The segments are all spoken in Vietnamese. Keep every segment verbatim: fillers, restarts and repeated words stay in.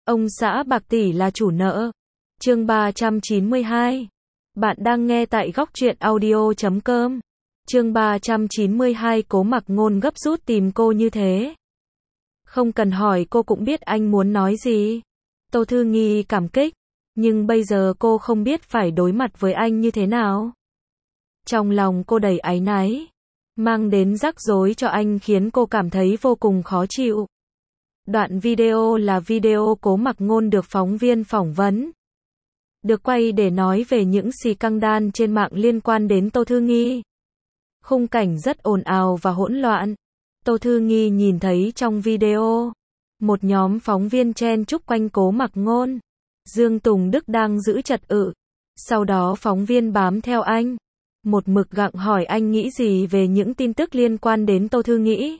Ông xã bạc tỷ là chủ nợ. Chương ba trăm chín mươi hai. Bạn đang nghe tại góc truyện audio chấm com. Chương ba trăm chín mươi hai. Cố Mặc Ngôn gấp rút tìm cô như thế. Không cần hỏi cô cũng biết anh muốn nói gì. Tô Thư Nghi cảm kích, nhưng bây giờ cô không biết phải đối mặt với anh như thế nào. Trong lòng cô đầy áy náy, mang đến rắc rối cho anh khiến cô cảm thấy vô cùng khó chịu. Đoạn video là video Cố Mặc Ngôn được phóng viên phỏng vấn. Được quay để nói về những scandal trên mạng liên quan đến Tô Thư Nghi. Khung cảnh rất ồn ào và hỗn loạn. Tô Thư Nghi nhìn thấy trong video, một nhóm phóng viên chen chúc quanh Cố Mặc Ngôn. Dương Tùng Đức đang giữ trật tự. Sau đó phóng viên bám theo anh, một mực gặng hỏi anh nghĩ gì về những tin tức liên quan đến Tô Thư Nghi.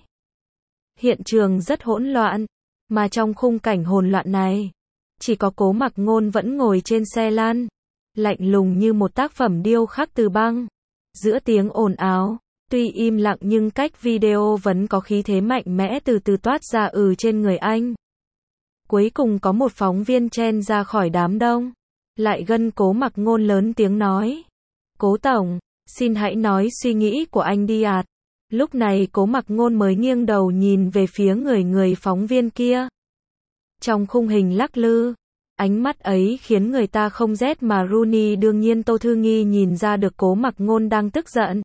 Hiện trường rất hỗn loạn, mà trong khung cảnh hỗn loạn này, chỉ có Cố Mặc Ngôn vẫn ngồi trên xe lăn, lạnh lùng như một tác phẩm điêu khắc từ băng. Giữa tiếng ồn ào, tuy im lặng nhưng cách video vẫn có khí thế mạnh mẽ từ từ toát ra ừ trên người anh. Cuối cùng có một phóng viên chen ra khỏi đám đông, lại gần Cố Mặc Ngôn lớn tiếng nói: "Cố Tổng, xin hãy nói suy nghĩ của anh đi ạ." Lúc này Cố Mặc Ngôn mới nghiêng đầu nhìn về phía người người phóng viên kia. Trong khung hình lắc lư, ánh mắt ấy khiến người ta không rét mà run. Đương nhiên Tô Thư Nghi nhìn ra được Cố Mặc Ngôn đang tức giận.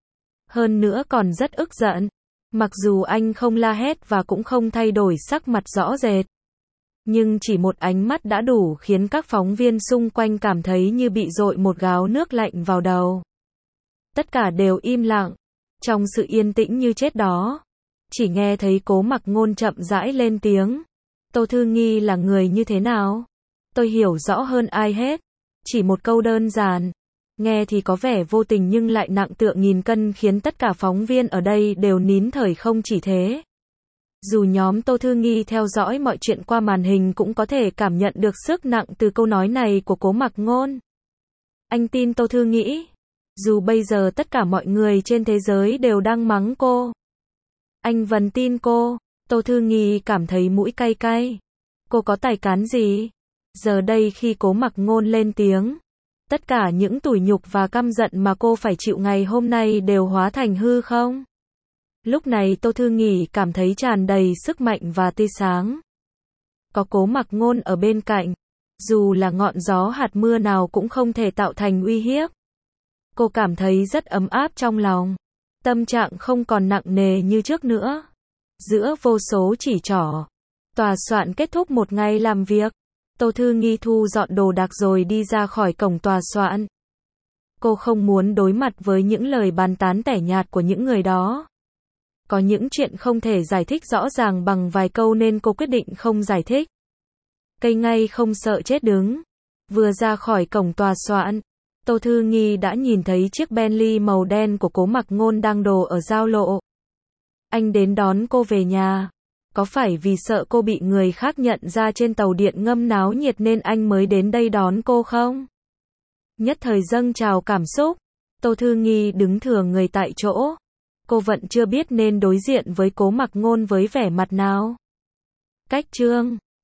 Hơn nữa còn rất ức giận. Mặc dù anh không la hét và cũng không thay đổi sắc mặt rõ rệt, nhưng chỉ một ánh mắt đã đủ khiến các phóng viên xung quanh cảm thấy như bị dội một gáo nước lạnh vào đầu. Tất cả đều im lặng. Trong sự yên tĩnh như chết đó, chỉ nghe thấy Cố Mặc Ngôn chậm rãi lên tiếng: "Tô Thư Nghi là người như thế nào? Tôi hiểu rõ hơn ai hết." Chỉ một câu đơn giản, nghe thì có vẻ vô tình nhưng lại nặng tựa nghìn cân khiến tất cả phóng viên ở đây đều nín thở. Không chỉ thế, dù nhóm Tô Thư Nghi theo dõi mọi chuyện qua màn hình cũng có thể cảm nhận được sức nặng từ câu nói này của Cố Mặc Ngôn. Anh tin Tô Thư Nghi? Dù bây giờ tất cả mọi người trên thế giới đều đang mắng cô, anh vẫn tin cô. Tô Thư Nghi cảm thấy mũi cay cay. Cô có tài cán gì? Giờ đây khi Cố Mặc Ngôn lên tiếng, tất cả những tủi nhục và căm giận mà cô phải chịu ngày hôm nay đều hóa thành hư không? Lúc này Tô Thư Nghi cảm thấy tràn đầy sức mạnh và tươi sáng. Có Cố Mặc Ngôn ở bên cạnh, dù là ngọn gió hạt mưa nào cũng không thể tạo thành uy hiếp. Cô cảm thấy rất ấm áp trong lòng. Tâm trạng không còn nặng nề như trước nữa. Giữa vô số chỉ trỏ, tòa soạn kết thúc một ngày làm việc. Tô Thư Nghi thu dọn đồ đạc rồi đi ra khỏi cổng tòa soạn. Cô không muốn đối mặt với những lời bàn tán tẻ nhạt của những người đó. Có những chuyện không thể giải thích rõ ràng bằng vài câu nên cô quyết định không giải thích. Cây ngay không sợ chết đứng. Vừa ra khỏi cổng tòa soạn, Tô Thư Nghi đã nhìn thấy chiếc Bentley màu đen của Cố Mặc Ngôn đang đổ ở giao lộ. Anh đến đón cô về nhà. Có phải vì sợ cô bị người khác nhận ra trên tàu điện ngầm náo nhiệt nên anh mới đến đây đón cô không? Nhất thời dâng trào cảm xúc, Tô Thư Nghi đứng thừa người tại chỗ. Cô vẫn chưa biết nên đối diện với Cố Mặc Ngôn với vẻ mặt nào. Cách chương